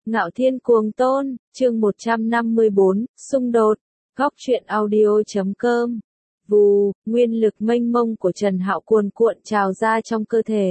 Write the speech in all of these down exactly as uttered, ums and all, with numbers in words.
Ngạo Thiên Cuồng Tôn, chương một trăm năm mươi bốn, xung đột, góc truyện audio chấm com. Vù, nguyên lực mênh mông của Trần Hạo cuồn cuộn trào ra trong cơ thể,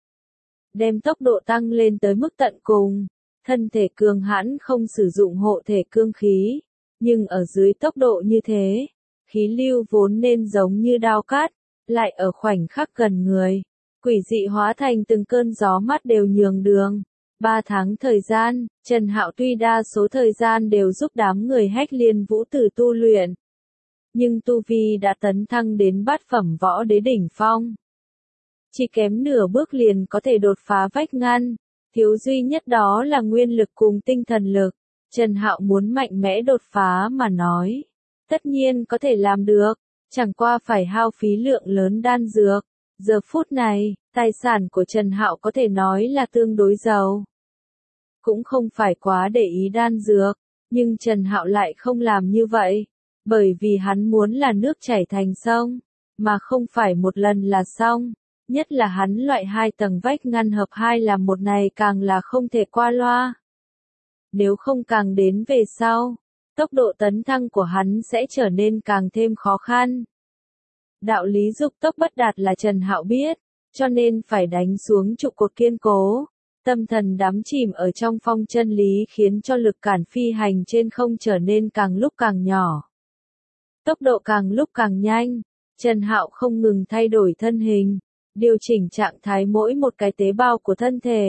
đem tốc độ tăng lên tới mức tận cùng. Thân thể cường hãn không sử dụng hộ thể cương khí, nhưng ở dưới tốc độ như thế, khí lưu vốn nên giống như đao cát, lại ở khoảnh khắc gần người, quỷ dị hóa thành từng cơn gió mát đều nhường đường. Ba tháng thời gian, Trần Hạo tuy đa số thời gian đều giúp đám người Hách Liên Vũ Tử tu luyện, nhưng tu vi đã tấn thăng đến bát phẩm võ đế đỉnh phong. Chỉ kém nửa bước liền có thể đột phá vách ngăn, thiếu duy nhất đó là nguyên lực cùng tinh thần lực. Trần Hạo muốn mạnh mẽ đột phá mà nói, tất nhiên có thể làm được, chẳng qua phải hao phí lượng lớn đan dược. Giờ phút này, tài sản của Trần Hạo có thể nói là tương đối giàu. Cũng không phải quá để ý đan dược, nhưng Trần Hạo lại không làm như vậy, bởi vì hắn muốn là nước chảy thành sông, mà không phải một lần là xong. Nhất là hắn loại hai tầng vách ngăn hợp hai làm một này càng là không thể qua loa. Nếu không càng đến về sau, tốc độ tấn thăng của hắn sẽ trở nên càng thêm khó khăn. Đạo lý dục tốc bất đạt là Trần Hạo biết, cho nên phải đánh xuống trụ cột kiên cố. Tâm thần đắm chìm ở trong phong chân lý khiến cho lực cản phi hành trên không trở nên càng lúc càng nhỏ. Tốc độ càng lúc càng nhanh, Trần Hạo không ngừng thay đổi thân hình, điều chỉnh trạng thái mỗi một cái tế bào của thân thể,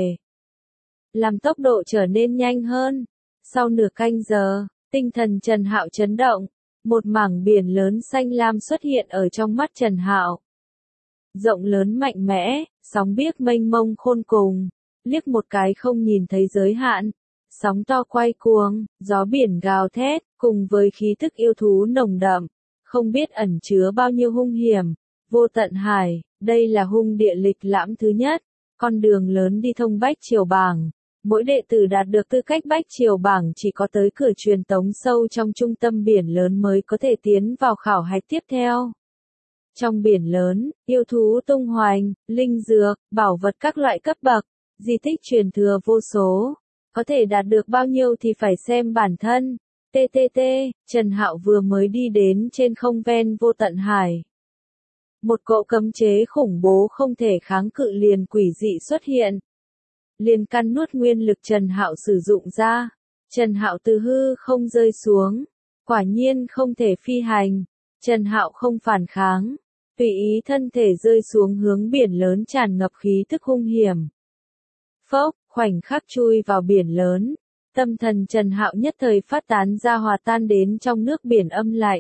làm tốc độ trở nên nhanh hơn. Sau nửa canh giờ, tinh thần Trần Hạo chấn động, một mảng biển lớn xanh lam xuất hiện ở trong mắt Trần Hạo. Rộng lớn mạnh mẽ, sóng biếc mênh mông khôn cùng, liếc một cái không nhìn thấy giới hạn. Sóng to quay cuồng, gió biển gào thét, cùng với khí tức yêu thú nồng đậm, không biết ẩn chứa bao nhiêu hung hiểm. Vô tận hải, đây là hung địa lịch lãm thứ nhất, con đường lớn đi thông Bách Triều Bảng. Mỗi đệ tử đạt được tư cách Bách Triều Bảng chỉ có tới cửa truyền tống sâu trong trung tâm biển lớn mới có thể tiến vào khảo hạch tiếp theo. Trong biển lớn, yêu thú tung hoành, linh dược, bảo vật các loại cấp bậc, di tích truyền thừa vô số. Có thể đạt được bao nhiêu thì phải xem bản thân. tê tê tê, Trần Hạo vừa mới đi đến trên không ven vô tận hải. Một cỗ cấm chế khủng bố không thể kháng cự liền quỷ dị xuất hiện. Liền căn nuốt nguyên lực Trần Hạo sử dụng ra. Trần Hạo từ hư không rơi xuống. Quả nhiên không thể phi hành. Trần Hạo không phản kháng. Tùy ý thân thể rơi xuống hướng biển lớn tràn ngập khí tức hung hiểm. Phốc, khoảnh khắc chui vào biển lớn. Tâm thần Trần Hạo nhất thời phát tán ra hòa tan đến trong nước biển âm lạnh.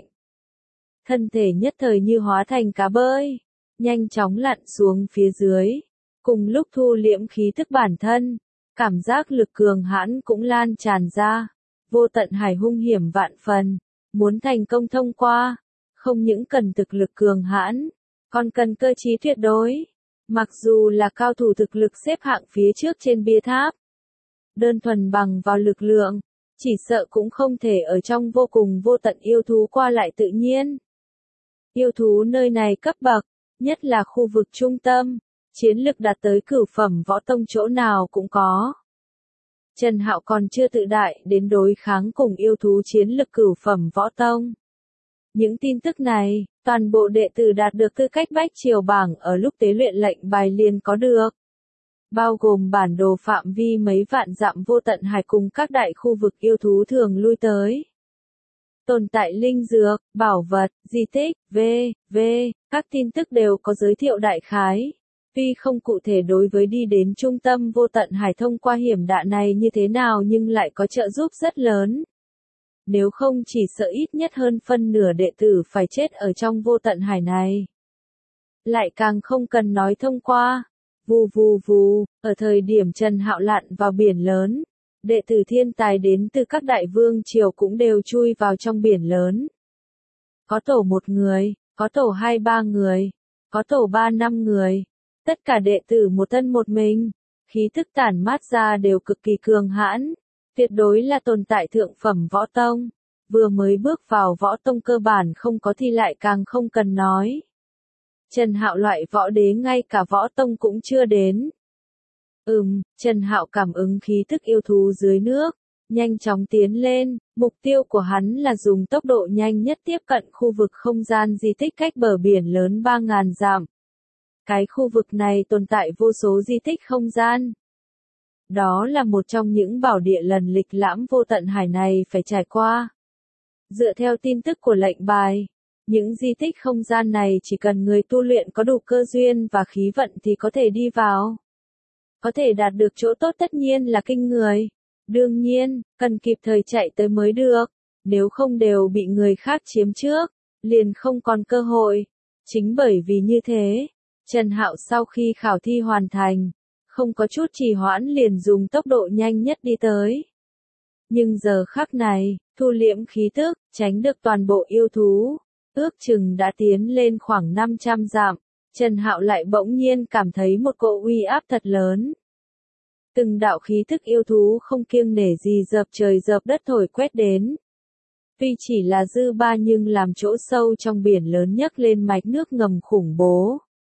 Thân thể nhất thời như hóa thành cá bơi, nhanh chóng lặn xuống phía dưới, cùng lúc thu liễm khí tức bản thân, cảm giác lực cường hãn cũng lan tràn ra, vô tận hải hung hiểm vạn phần, muốn thành công thông qua, không những cần thực lực cường hãn, còn cần cơ trí tuyệt đối, mặc dù là cao thủ thực lực xếp hạng phía trước trên bia tháp, đơn thuần bằng vào lực lượng, chỉ sợ cũng không thể ở trong vô cùng vô tận yêu thú qua lại tự nhiên. Yêu thú nơi này cấp bậc, nhất là khu vực trung tâm, chiến lực đạt tới cửu phẩm võ tông chỗ nào cũng có. Trần Hạo còn chưa tự đại đến đối kháng cùng yêu thú chiến lực cửu phẩm võ tông. Những tin tức này, toàn bộ đệ tử đạt được tư cách Bách Triều Bảng ở lúc tế luyện lệnh bài liền có được. Bao gồm bản đồ phạm vi mấy vạn dặm vô tận hải cùng các đại khu vực yêu thú thường lui tới. Tồn tại linh dược, bảo vật, di tích, v.v. Các tin tức đều có giới thiệu đại khái. Tuy không cụ thể đối với đi đến trung tâm vô tận hải thông qua hiểm đạn này như thế nào nhưng lại có trợ giúp rất lớn. Nếu không chỉ sợ ít nhất hơn phân nửa đệ tử phải chết ở trong vô tận hải này. Lại càng không cần nói thông qua. Vù vù vù, ở thời điểm Trần Hạo lặn vào biển lớn. Đệ tử thiên tài đến từ các đại vương triều cũng đều chui vào trong biển lớn. Có tổ một người, có tổ hai ba người, có tổ ba năm người. Tất cả đệ tử một thân một mình, khí thức tản mát ra đều cực kỳ cường hãn. Tuyệt đối là tồn tại thượng phẩm võ tông. Vừa mới bước vào võ tông cơ bản không có thì lại càng không cần nói. Trần Hạo loại võ đế ngay cả võ tông cũng chưa đến. Ừm, Trần Hạo cảm ứng khí tức yêu thú dưới nước, nhanh chóng tiến lên, mục tiêu của hắn là dùng tốc độ nhanh nhất tiếp cận khu vực không gian di tích cách bờ biển lớn ba ngàn dặm. Cái khu vực này tồn tại vô số di tích không gian. Đó là một trong những bảo địa lần lịch lãm vô tận hải này phải trải qua. Dựa theo tin tức của lệnh bài, những di tích không gian này chỉ cần người tu luyện có đủ cơ duyên và khí vận thì có thể đi vào. Có thể đạt được chỗ tốt tất nhiên là kinh người. Đương nhiên, cần kịp thời chạy tới mới được, nếu không đều bị người khác chiếm trước, liền không còn cơ hội. Chính bởi vì như thế, Trần Hạo sau khi khảo thi hoàn thành, không có chút trì hoãn liền dùng tốc độ nhanh nhất đi tới. Nhưng giờ khắc này, thu liễm khí tức, tránh được toàn bộ yêu thú, ước chừng đã tiến lên khoảng năm trăm dặm, Trần Hạo lại bỗng nhiên cảm thấy một cỗ uy áp thật lớn. Từng đạo khí tức yêu thú không kiêng nể gì dập trời dập đất thổi quét đến. Tuy chỉ là dư ba nhưng làm chỗ sâu trong biển lớn nhấc lên mạch nước ngầm khủng bố.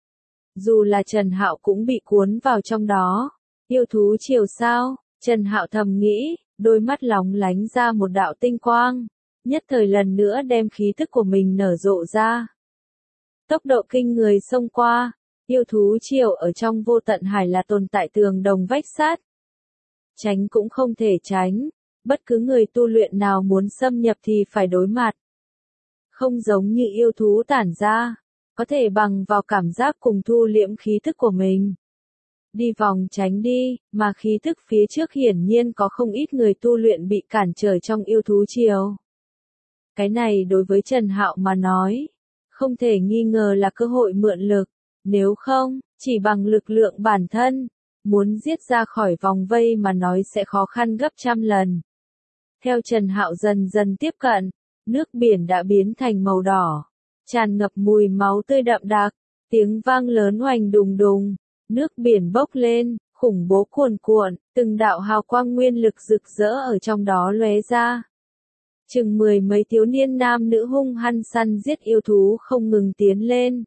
Dù là Trần Hạo cũng bị cuốn vào trong đó. Yêu thú chiều sao? Trần Hạo thầm nghĩ, đôi mắt lóng lánh ra một đạo tinh quang, nhất thời lần nữa đem khí tức của mình nở rộ ra. Tốc độ kinh người xông qua, yêu thú chiều ở trong vô tận hải là tồn tại tường đồng vách sắt. Tránh cũng không thể tránh, bất cứ người tu luyện nào muốn xâm nhập thì phải đối mặt. Không giống như yêu thú tản ra, có thể bằng vào cảm giác cùng thu liễm khí thức của mình. Đi vòng tránh đi, mà khí thức phía trước hiển nhiên có không ít người tu luyện bị cản trở trong yêu thú chiều. Cái này đối với Trần Hạo mà nói, không thể nghi ngờ là cơ hội mượn lực, nếu không, chỉ bằng lực lượng bản thân, muốn giết ra khỏi vòng vây mà nói sẽ khó khăn gấp trăm lần. Theo Trần Hạo dần dần tiếp cận, nước biển đã biến thành màu đỏ, tràn ngập mùi máu tươi đậm đặc, tiếng vang lớn oanh đùng đùng, nước biển bốc lên, khủng bố cuồn cuộn, từng đạo hào quang nguyên lực rực rỡ ở trong đó lóe ra. Chừng mười mấy thiếu niên nam nữ hung hăng săn giết yêu thú không ngừng tiến lên.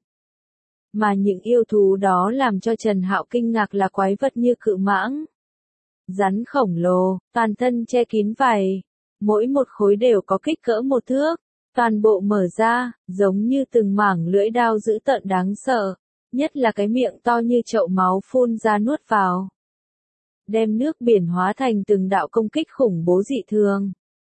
Mà những yêu thú đó làm cho Trần Hạo kinh ngạc là quái vật như cự mãng, rắn khổng lồ, toàn thân che kín vảy, mỗi một khối đều có kích cỡ một thước, toàn bộ mở ra, giống như từng mảng lưỡi đao dữ tợn đáng sợ, nhất là cái miệng to như chậu máu phun ra nuốt vào. Đem nước biển hóa thành từng đạo công kích khủng bố dị thường.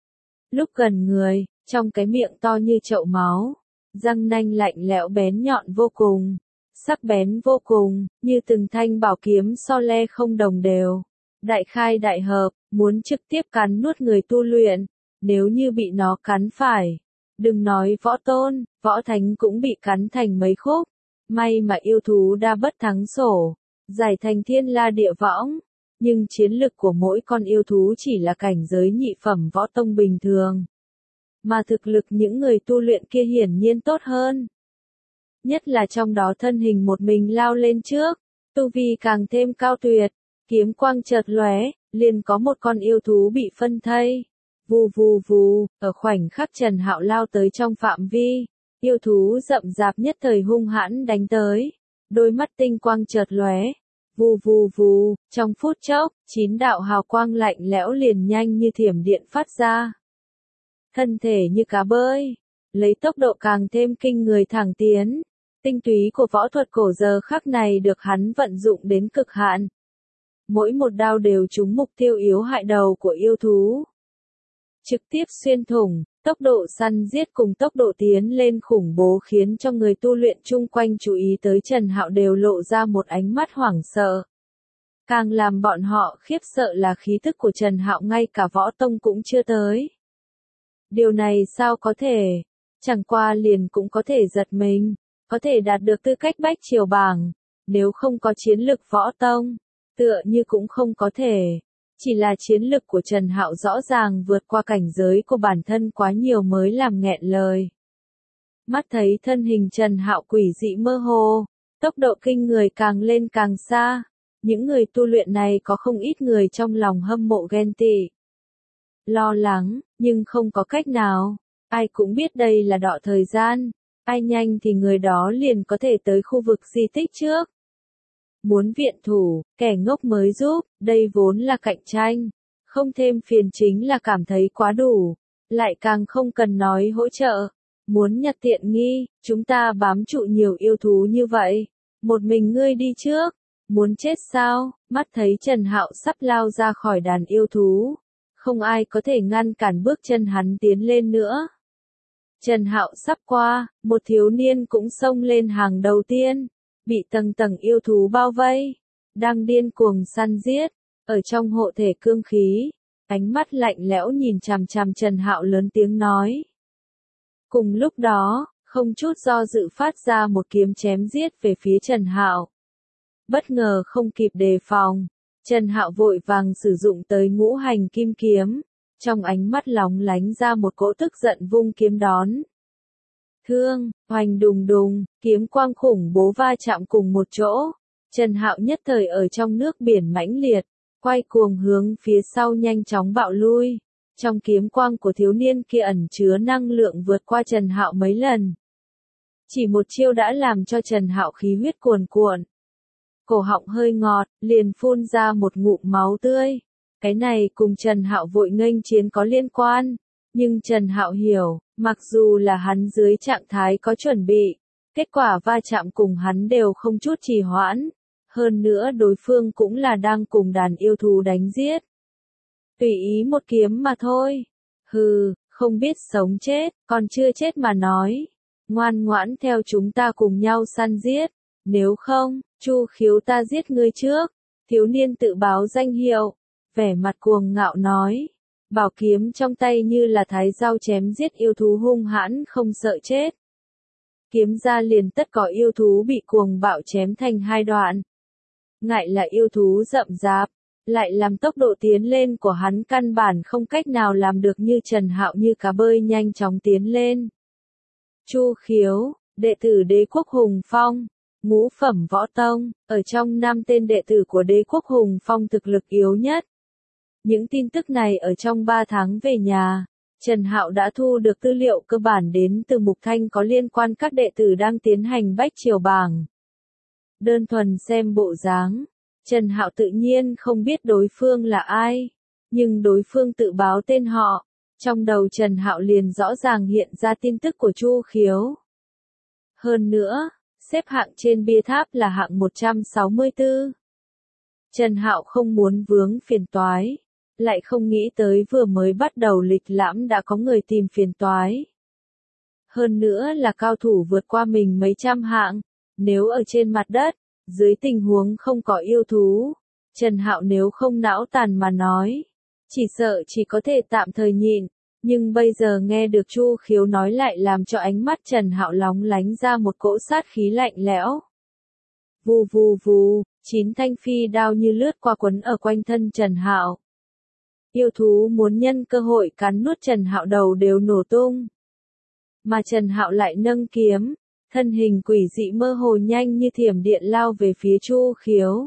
Lúc gần người, trong cái miệng to như chậu máu, răng nanh lạnh lẽo bén nhọn vô cùng, sắc bén vô cùng, như từng thanh bảo kiếm so le không đồng đều. Đại khai đại hợp, muốn trực tiếp cắn nuốt người tu luyện, nếu như bị nó cắn phải. Đừng nói võ tôn, võ thánh cũng bị cắn thành mấy khúc. May mà yêu thú đa bất thắng sổ, giải thành thiên la địa võng. Nhưng chiến lực của mỗi con yêu thú chỉ là cảnh giới nhị phẩm võ tông bình thường. Mà thực lực những người tu luyện kia hiển nhiên tốt hơn. Nhất là trong đó thân hình một mình lao lên trước, tu vi càng thêm cao tuyệt, kiếm quang chợt lóe, liền có một con yêu thú bị phân thây. Vù vù vù, ở khoảnh khắc Trần Hạo lao tới trong phạm vi, yêu thú rậm rạp nhất thời hung hãn đánh tới, đôi mắt tinh quang chợt lóe. Vù vù vù, trong phút chốc, chín đạo hào quang lạnh lẽo liền nhanh như thiểm điện phát ra. Thân thể như cá bơi, lấy tốc độ càng thêm kinh người thẳng tiến. Tinh túy của võ thuật cổ giờ khắc này được hắn vận dụng đến cực hạn. Mỗi một đao đều trúng mục tiêu yếu hại đầu của yêu thú. Trực tiếp xuyên thủng, tốc độ săn giết cùng tốc độ tiến lên khủng bố khiến cho người tu luyện chung quanh chú ý tới Trần Hạo đều lộ ra một ánh mắt hoảng sợ. Càng làm bọn họ khiếp sợ là khí tức của Trần Hạo ngay cả võ tông cũng chưa tới. Điều này sao có thể? Chẳng qua liền cũng có thể giật mình, có thể đạt được tư cách bách triều bảng, nếu không có chiến lực võ tông, tựa như cũng không có thể. Chỉ là chiến lực của Trần Hạo rõ ràng vượt qua cảnh giới của bản thân quá nhiều mới làm nghẹn lời. Mắt thấy thân hình Trần Hạo quỷ dị mơ hồ, tốc độ kinh người càng lên càng xa, những người tu luyện này có không ít người trong lòng hâm mộ ghen tị. Lo lắng, nhưng không có cách nào, ai cũng biết đây là đọ thời gian, ai nhanh thì người đó liền có thể tới khu vực di tích trước. Muốn viện thủ, kẻ ngốc mới giúp, đây vốn là cạnh tranh. Không thêm phiền chính là cảm thấy quá đủ. Lại càng không cần nói hỗ trợ. Muốn nhặt tiện nghi, chúng ta bám trụ nhiều yêu thú như vậy. Một mình ngươi đi trước. Muốn chết sao? Mắt thấy Trần Hạo sắp lao ra khỏi đàn yêu thú. Không ai có thể ngăn cản bước chân hắn tiến lên nữa. Trần Hạo sắp qua, một thiếu niên cũng xông lên hàng đầu tiên. Bị tầng tầng yêu thú bao vây. Đang điên cuồng săn giết. Ở trong hộ thể cương khí. Ánh mắt lạnh lẽo nhìn chằm chằm Trần Hạo lớn tiếng nói. Cùng lúc đó, không chút do dự phát ra một kiếm chém giết về phía Trần Hạo. Bất ngờ không kịp đề phòng, Trần Hạo vội vàng sử dụng tới ngũ hành kim kiếm, trong ánh mắt lóng lánh ra một cỗ tức giận vung kiếm đón. Thương, hoành đùng đùng, kiếm quang khủng bố va chạm cùng một chỗ, Trần Hạo nhất thời ở trong nước biển mãnh liệt, quay cuồng hướng phía sau nhanh chóng bạo lui. Trong kiếm quang của thiếu niên kia ẩn chứa năng lượng vượt qua Trần Hạo mấy lần. Chỉ một chiêu đã làm cho Trần Hạo khí huyết cuồn cuộn. Cổ họng hơi ngọt, liền phun ra một ngụm máu tươi. Cái này cùng Trần Hạo vội nghênh chiến có liên quan. Nhưng Trần Hạo hiểu, mặc dù là hắn dưới trạng thái có chuẩn bị, kết quả va chạm cùng hắn đều không chút trì hoãn. Hơn nữa đối phương cũng là đang cùng đàn yêu thú đánh giết. Tùy ý một kiếm mà thôi. Hừ, không biết sống chết, còn chưa chết mà nói. Ngoan ngoãn theo chúng ta cùng nhau săn giết. Nếu không, Chu Khiếu ta giết ngươi trước. Thiếu niên tự báo danh hiệu. Vẻ mặt cuồng ngạo nói. Bảo kiếm trong tay như là thái dao chém giết yêu thú hung hãn không sợ chết. Kiếm ra liền tất có yêu thú bị cuồng bạo chém thành hai đoạn. Ngại là yêu thú rậm rạp. Lại làm tốc độ tiến lên của hắn căn bản không cách nào làm được như Trần Hạo như cá bơi nhanh chóng tiến lên. Chu Khiếu, đệ tử Đế quốc Hùng Phong, ngũ phẩm võ tông, ở trong năm tên đệ tử của Đế quốc Hùng Phong thực lực yếu nhất. Những tin tức này ở trong ba tháng về nhà, Trần Hạo đã thu được tư liệu cơ bản đến từ Mục Thanh có liên quan các đệ tử đang tiến hành bách triều bảng. Đơn thuần xem bộ dáng, Trần Hạo tự nhiên không biết đối phương là ai, nhưng đối phương tự báo tên họ, trong đầu Trần Hạo liền rõ ràng hiện ra tin tức của Chu Khiếu. Hơn nữa, xếp hạng trên bia tháp là hạng một trăm sáu mươi tư. Trần Hạo không muốn vướng phiền toái, lại không nghĩ tới vừa mới bắt đầu lịch lãm đã có người tìm phiền toái. Hơn nữa là cao thủ vượt qua mình mấy trăm hạng, nếu ở trên mặt đất, dưới tình huống không có yêu thú, Trần Hạo nếu không não tàn mà nói, chỉ sợ chỉ có thể tạm thời nhịn, nhưng bây giờ nghe được Chu Khiếu nói lại làm cho ánh mắt Trần Hạo lóng lánh ra một cỗ sát khí lạnh lẽo. Vù vù vù, chín thanh phi đao như lướt qua quấn ở quanh thân Trần Hạo. Yêu thú muốn nhân cơ hội cắn nuốt Trần Hạo đầu đều nổ tung. Mà Trần Hạo lại nâng kiếm, thân hình quỷ dị mơ hồ nhanh như thiểm điện lao về phía Chu Khiếu.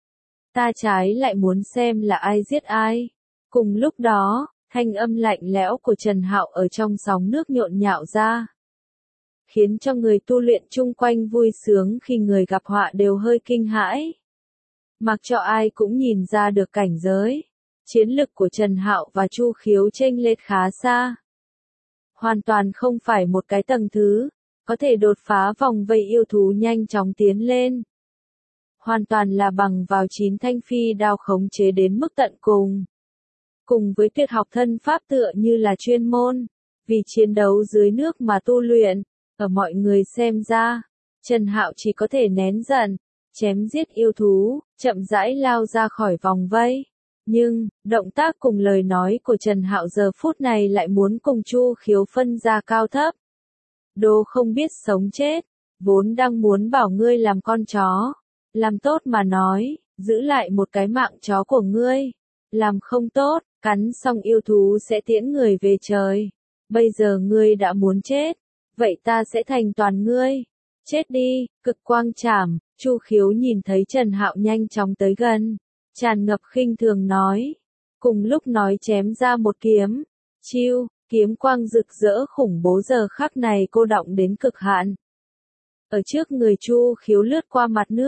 Ta trái lại muốn xem là ai giết ai. Cùng lúc đó, thanh âm lạnh lẽo của Trần Hạo ở trong sóng nước nhộn nhạo ra, khiến cho người tu luyện chung quanh vui sướng khi người gặp họa đều hơi kinh hãi. Mặc cho ai cũng nhìn ra được cảnh giới, chiến lực của Trần Hạo và Chu Khiếu chênh lệch khá xa. Hoàn toàn không phải một cái tầng thứ, có thể đột phá vòng vây yêu thú nhanh chóng tiến lên. Hoàn toàn là bằng vào chín thanh phi đao khống chế đến mức tận cùng. Cùng với tuyệt học thân pháp tựa như là chuyên môn, vì chiến đấu dưới nước mà tu luyện, ở mọi người xem ra, Trần Hạo chỉ có thể nén giận, chém giết yêu thú, chậm rãi lao ra khỏi vòng vây. Nhưng, động tác cùng lời nói của Trần Hạo giờ phút này lại muốn cùng Chu Khiếu phân ra cao thấp. Đồ không biết sống chết, vốn đang muốn bảo ngươi làm con chó, làm tốt mà nói, giữ lại một cái mạng chó của ngươi, làm không tốt, cắn xong yêu thú sẽ tiễn người về trời. Bây giờ ngươi đã muốn chết, vậy ta sẽ thành toàn ngươi. Chết đi, cực quang chảm. Chu Khiếu nhìn thấy Trần Hạo nhanh chóng tới gần, tràn ngập khinh thường nói. Cùng lúc nói chém ra một kiếm, chiêu, kiếm quang rực rỡ khủng bố giờ khắc này cô động đến cực hạn. Ở trước người Chu Khiếu lướt qua mặt nước,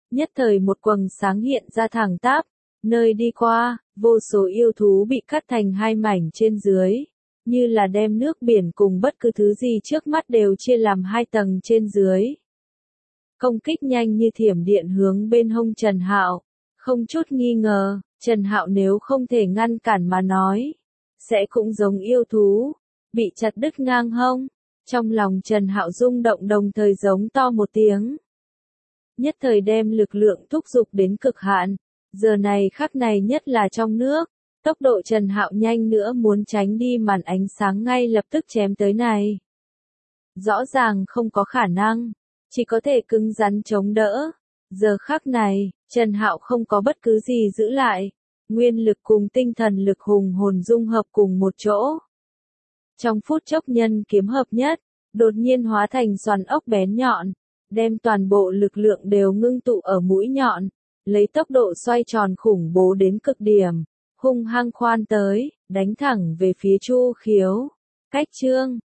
Nhất thời một quầng sáng hiện ra thẳng tắp, nơi đi qua, vô số yêu thú bị cắt thành hai mảnh trên dưới, như là đem nước biển cùng bất cứ thứ gì trước mắt đều chia làm hai tầng trên dưới. Công kích nhanh như thiểm điện hướng bên hông Trần Hạo, không chút nghi ngờ, Trần Hạo nếu không thể ngăn cản mà nói, sẽ cũng giống yêu thú, bị chặt đứt ngang hông. Trong lòng Trần Hạo rung động đồng thời giống to một tiếng. Nhất thời đem lực lượng thúc giục đến cực hạn, giờ này khắc này nhất là trong nước, tốc độ Trần Hạo nhanh nữa muốn tránh đi màn ánh sáng ngay lập tức chém tới này. Rõ ràng không có khả năng, chỉ có thể cứng rắn chống đỡ. Giờ khắc này, Trần Hạo không có bất cứ gì giữ lại, nguyên lực cùng tinh thần lực hùng hồn dung hợp cùng một chỗ. Trong phút chốc nhân kiếm hợp nhất, đột nhiên hóa thành xoắn ốc bén nhọn, đem toàn bộ lực lượng đều ngưng tụ ở mũi nhọn, lấy tốc độ xoay tròn khủng bố đến cực điểm, hung hăng khoan tới, đánh thẳng về phía Chu Khiếu. Cách chương